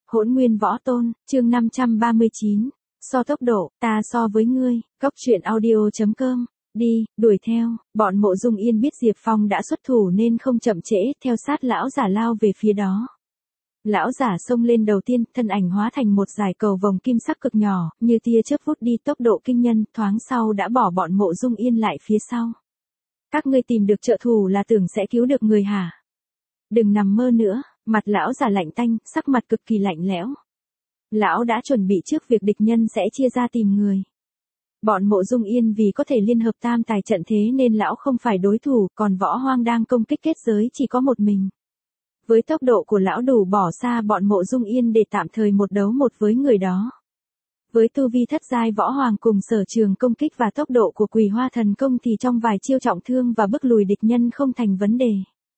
Hỗn Nguyên Võ Tôn, chương 539. So tốc độ, ta so với ngươi, Cốc truyện audio.com. Đi, đuổi theo, bọn Mộ Dung Yên biết Diệp Phong đã xuất thủ nên không chậm trễ, theo sát lão giả lao về phía đó. Lão giả xông lên đầu tiên, thân ảnh hóa thành một dải cầu vồng kim sắc cực nhỏ, như tia chớp vút đi tốc độ kinh nhân, thoáng sau đã bỏ bọn Mộ Dung Yên lại phía sau. Các ngươi tìm được trợ thủ là tưởng sẽ cứu được người hả? Đừng nằm mơ nữa, mặt lão giả lạnh tanh, sắc mặt cực kỳ lạnh lẽo. Lão đã chuẩn bị trước việc địch nhân sẽ chia ra tìm người. Bọn Mộ Dung Yên vì có thể liên hợp tam tài trận thế nên lão không phải đối thủ, còn Võ Hoang đang công kích kết giới chỉ có một mình. Với tốc độ của lão đủ bỏ xa bọn Mộ Dung Yên để tạm thời một đấu một với người đó. Với tu vi thất giai Võ Hoàng cùng sở trường công kích và tốc độ của Quỳ Hoa Thần Công thì trong vài chiêu trọng thương và bức lùi địch nhân không thành vấn đề.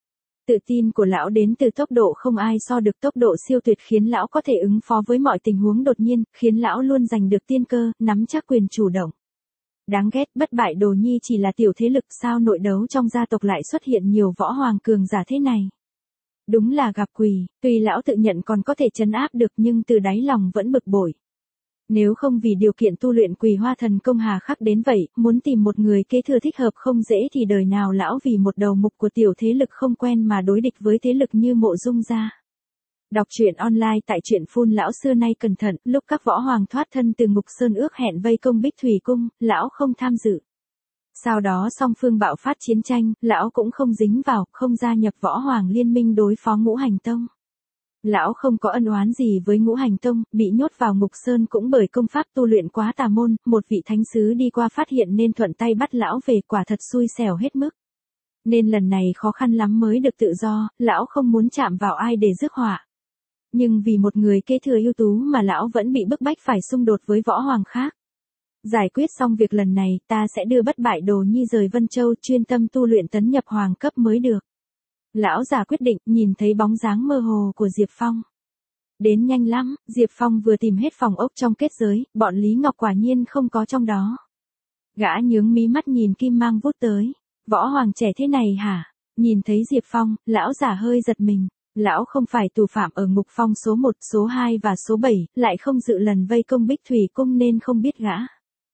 Tự tin của lão đến từ tốc độ không ai so được, tốc độ siêu tuyệt khiến lão có thể ứng phó với mọi tình huống đột nhiên, khiến lão luôn giành được tiên cơ, nắm chắc quyền chủ động. Đáng ghét, bất bại Đồ Nhi chỉ là tiểu thế lực, sao nội đấu trong gia tộc lại xuất hiện nhiều võ hoàng cường giả thế này. Đúng là gặp quỷ, tuy lão tự nhận còn có thể trấn áp được nhưng từ đáy lòng vẫn bực bội. Nếu không vì điều kiện tu luyện Quỳ Hoa Thần Công hà khắc đến vậy, muốn tìm một người kế thừa thích hợp không dễ thì đời nào lão vì một đầu mục của tiểu thế lực không quen mà đối địch với thế lực như Mộ Dung gia. Đọc truyện online tại truyện phun lão xưa nay cẩn thận, lúc các võ hoàng thoát thân từ Ngục Sơn ước hẹn vây công Bích Thủy Cung, lão không tham dự. Sau đó song phương bạo phát chiến tranh, lão cũng không dính vào, không gia nhập võ hoàng liên minh đối phó Ngũ Hành Tông. Lão không có ân oán gì với Ngũ Hành Tông, bị nhốt vào Ngục Sơn cũng bởi công pháp tu luyện quá tà môn, một vị thánh sứ đi qua phát hiện nên thuận tay bắt lão về, quả thật xui xẻo hết mức. Nên lần này khó khăn lắm mới được tự do, lão không muốn chạm vào ai để rước họa. Nhưng vì một người kế thừa ưu tú mà lão vẫn bị bức bách phải xung đột với võ hoàng khác. Giải quyết xong việc lần này, ta sẽ đưa bất bại Đồ Nhi rời Vân Châu chuyên tâm tu luyện tấn nhập hoàng cấp mới được. Lão già quyết định, nhìn thấy bóng dáng mơ hồ của Diệp Phong. Đến nhanh lắm, Diệp Phong vừa tìm hết phòng ốc trong kết giới, bọn Lý Ngọc quả nhiên không có trong đó. Gã nhướng mí mắt nhìn kim mang vút tới. Võ hoàng trẻ thế này hả? Nhìn thấy Diệp Phong, lão già hơi giật mình. Lão không phải tù phạm ở ngục phong số 1, số 2 và số 7, lại không dự lần vây công Bích Thủy Cung nên không biết gã.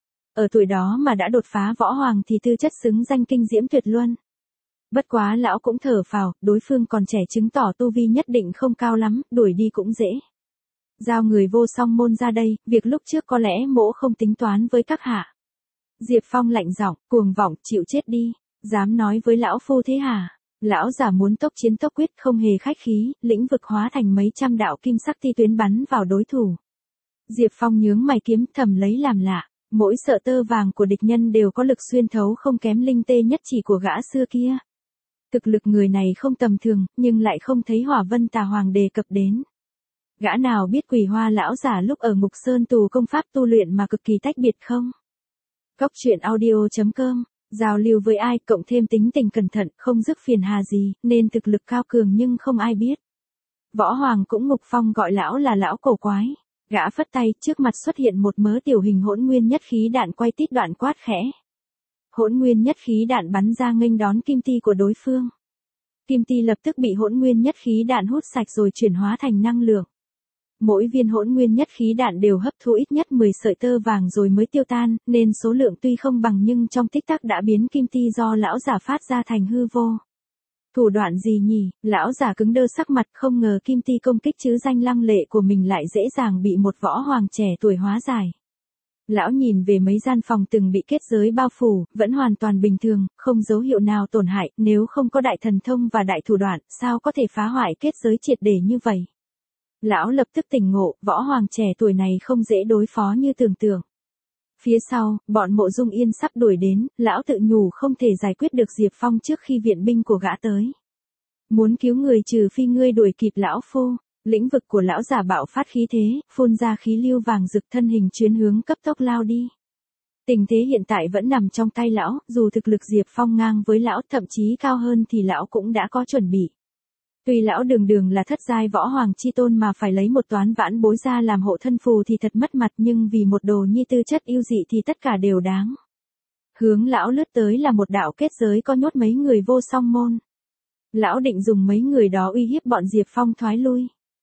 Ở tuổi đó mà đã đột phá võ hoàng thì tư chất xứng danh kinh diễm tuyệt luân. Bất quá lão cũng thở phào, đối phương còn trẻ chứng tỏ tu vi nhất định không cao lắm, đuổi đi cũng dễ. Giao người vô song môn ra đây, việc lúc trước có lẽ mỗ không tính toán với các hạ. Diệp Phong lạnh giọng, cuồng vọng, chịu chết đi, dám nói với lão phu thế hả? Lão giả muốn tốc chiến tốc quyết, không hề khách khí, lĩnh vực hóa thành mấy trăm đạo kim sắc ti tuyến bắn vào đối thủ. Diệp Phong nhướng mày kiếm, thầm lấy làm lạ, mỗi sợi tơ vàng của địch nhân đều có lực xuyên thấu không kém linh tê nhất chỉ của gã xưa kia. Thực lực người này không tầm thường, nhưng lại không thấy Hỏa Vân Tà Hoàng đề cập đến. Gã nào biết Quỳ Hoa lão giả lúc ở Ngục Sơn tù công pháp tu luyện mà cực kỳ tách biệt không? Cốc truyện audio.com. Giao lưu với ai, cộng thêm tính tình cẩn thận, không rước phiền hà gì, nên thực lực cao cường nhưng không ai biết. Võ Hoàng cũng Ngục Phong gọi lão là lão cổ quái. Gã phất tay, trước mặt xuất hiện một mớ tiểu hình hỗn nguyên nhất khí đạn quay tít đoạn quát khẽ. Hỗn nguyên nhất khí đạn bắn ra nghênh đón kim ti của đối phương. Kim ti lập tức bị hỗn nguyên nhất khí đạn hút sạch rồi chuyển hóa thành năng lượng. Mỗi viên hỗn nguyên nhất khí đạn đều hấp thu ít nhất 10 sợi tơ vàng rồi mới tiêu tan, nên số lượng tuy không bằng nhưng trong tích tắc đã biến kim ti do lão giả phát ra thành hư vô. Thủ đoạn gì nhỉ? Lão giả cứng đơ sắc mặt, không ngờ kim ti công kích chứ danh lăng lệ của mình lại dễ dàng bị một võ hoàng trẻ tuổi hóa giải. Lão nhìn về mấy gian phòng từng bị kết giới bao phủ, vẫn hoàn toàn bình thường, không dấu hiệu nào tổn hại, nếu không có đại thần thông và đại thủ đoạn, sao có thể phá hoại kết giới triệt để như vậy? Lão lập tức tỉnh ngộ, võ hoàng trẻ tuổi này không dễ đối phó như tưởng tượng. Phía sau, bọn Mộ Dung Yên sắp đuổi đến, lão tự nhủ không thể giải quyết được Diệp Phong trước khi viện binh của gã tới. Muốn cứu người trừ phi ngươi đuổi kịp lão phu. Lĩnh vực của lão giả bạo phát khí thế, phun ra khí lưu vàng rực, thân hình chuyến hướng cấp tốc lao đi. Tình thế hiện tại vẫn nằm trong tay lão, dù thực lực Diệp Phong ngang với lão, thậm chí cao hơn thì lão cũng đã có chuẩn bị. Tuy lão đường đường là thất giai võ hoàng chi tôn mà phải lấy một toán vãn bối ra làm hộ thân phù thì thật mất mặt, nhưng vì một đồ nhi tư chất yêu dị thì tất cả đều đáng. Hướng lão lướt tới là một đạo kết giới có nhốt mấy người vô song môn. Lão định dùng mấy người đó uy hiếp bọn Diệp Phong thoái lui.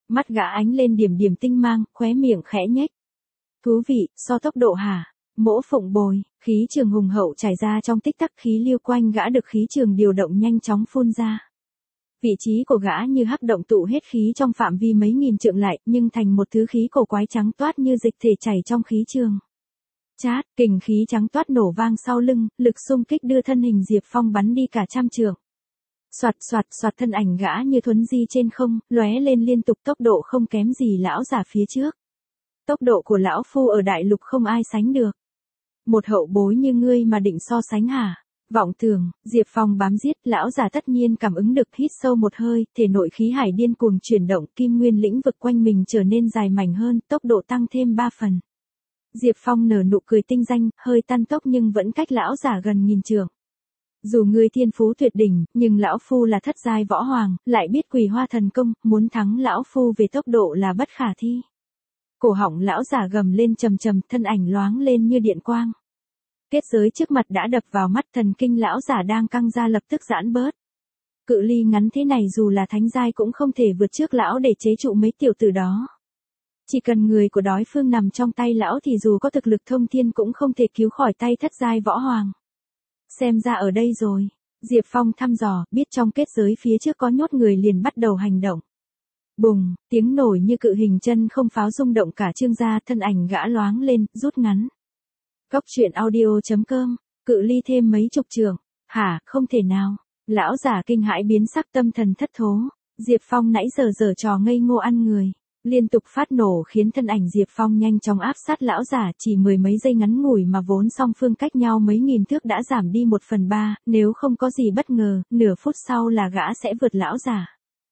Mắt gã ánh lên điểm điểm tinh mang, khóe miệng khẽ nhếch. Thú vị, so tốc độ hả? Mỗ Phụng bồi, khí trường hùng hậu trải ra trong tích tắc, khí lưu quanh gã được khí trường điều động nhanh chóng phun ra. Vị trí của gã như hắc động tụ hết khí trong phạm vi mấy nghìn trượng lại, nhưng thành một thứ khí cổ quái trắng toát như dịch thể chảy trong khí trường. Chát, kình khí trắng toát nổ vang sau lưng, lực xung kích đưa thân hình Diệp Phong bắn đi cả trăm trượng. Soạt soạt soạt, thân ảnh gã như thuấn di trên không, lóe lên liên tục, tốc độ không kém gì lão giả phía trước. Tốc độ của lão phu ở đại lục không ai sánh được. Một hậu bối như ngươi mà định so sánh hả? Vọng tưởng, Diệp Phong bám giết, lão giả tất nhiên cảm ứng được, hít sâu một hơi, thể nội khí hải điên cuồng chuyển động, kim nguyên lĩnh vực quanh mình trở nên dài mảnh hơn, tốc độ tăng thêm 3 phần. Diệp Phong nở nụ cười tinh danh, hơi tăng tốc nhưng vẫn cách lão giả gần nghìn trượng. Dù ngươi thiên phú tuyệt đỉnh, nhưng lão phu là thất giai võ hoàng, lại biết Quỳ Hoa thần công, muốn thắng lão phu về tốc độ là bất khả thi. Cổ họng lão giả gầm lên trầm trầm, thân ảnh loáng lên như điện quang. Kết giới trước mặt đã đập vào mắt, thần kinh lão giả đang căng ra lập tức giãn bớt. Cự ly ngắn thế này dù là thánh giai cũng không thể vượt trước lão để chế trụ mấy tiểu tử đó. Chỉ cần người của đối phương nằm trong tay lão thì dù có thực lực thông thiên cũng không thể cứu khỏi tay thất giai võ hoàng. Xem ra ở đây rồi. Diệp Phong thăm dò, biết trong kết giới phía trước có nhốt người liền bắt đầu hành động. Bùng, tiếng nổi như cự hình chân không pháo rung động cả trương gia, thân ảnh gã loáng lên, rút ngắn. Góc truyện audio.com, cự ly thêm mấy chục trượng. Hả, không thể nào. Lão giả kinh hãi biến sắc, tâm thần thất thố. Diệp Phong nãy giờ giở trò ngây ngô ăn người. Liên tục phát nổ khiến thân ảnh Diệp Phong nhanh chóng áp sát lão giả, chỉ mười mấy giây ngắn ngủi mà vốn song phương cách nhau mấy nghìn thước đã giảm đi 1/3, nếu không có gì bất ngờ, nửa phút sau là gã sẽ vượt lão giả.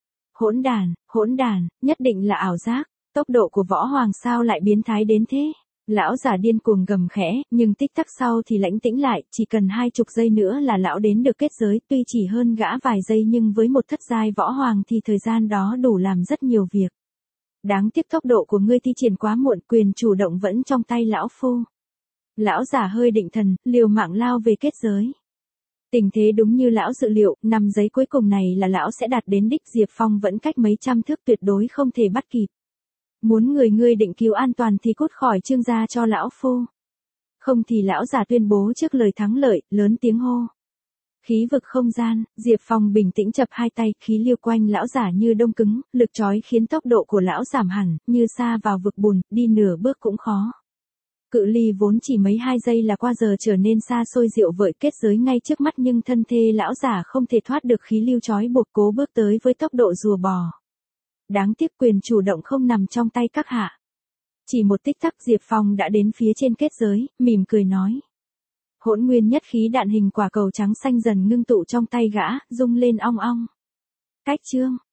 Hỗn đàn, nhất định là ảo giác, tốc độ của võ hoàng sao lại biến thái đến thế? Lão giả điên cuồng gầm khẽ, nhưng tích tắc sau thì lãnh tĩnh lại, chỉ cần 20 giây nữa là lão đến được kết giới, tuy chỉ hơn gã vài giây nhưng với một thất giai võ hoàng thì thời gian đó đủ làm rất nhiều việc. Đáng tiếc tốc độ của ngươi thi triển quá muộn, quyền chủ động vẫn trong tay lão phu. Lão giả hơi định thần, liều mạng lao về kết giới. Tình thế đúng như lão dự liệu, 5 giây cuối cùng này là lão sẽ đạt đến đích, Diệp Phong vẫn cách mấy trăm thước, tuyệt đối không thể bắt kịp. Muốn ngươi định cứu an toàn thì cút khỏi trương gia cho lão phu. Không thì lão giả tuyên bố trước lời thắng lợi, lớn tiếng hô. Khí vực không gian, Diệp Phong bình tĩnh chập hai tay, khí lưu quanh lão giả như đông cứng, lực trói khiến tốc độ của lão giảm hẳn, như sa vào vực bùn, đi nửa bước cũng khó. Cự ly vốn chỉ mấy 2 giây là qua giờ trở nên xa xôi diệu vợi, kết giới ngay trước mắt nhưng thân thê lão giả không thể thoát được khí lưu trói buộc, cố bước tới với tốc độ rùa bò. Đáng tiếc quyền chủ động không nằm trong tay các hạ. Chỉ một tích tắc Diệp Phong đã đến phía trên kết giới, mỉm cười nói. Hỗn nguyên nhất khí đạn hình quả cầu trắng xanh dần ngưng tụ trong tay gã, rung lên ong ong. Cách chương.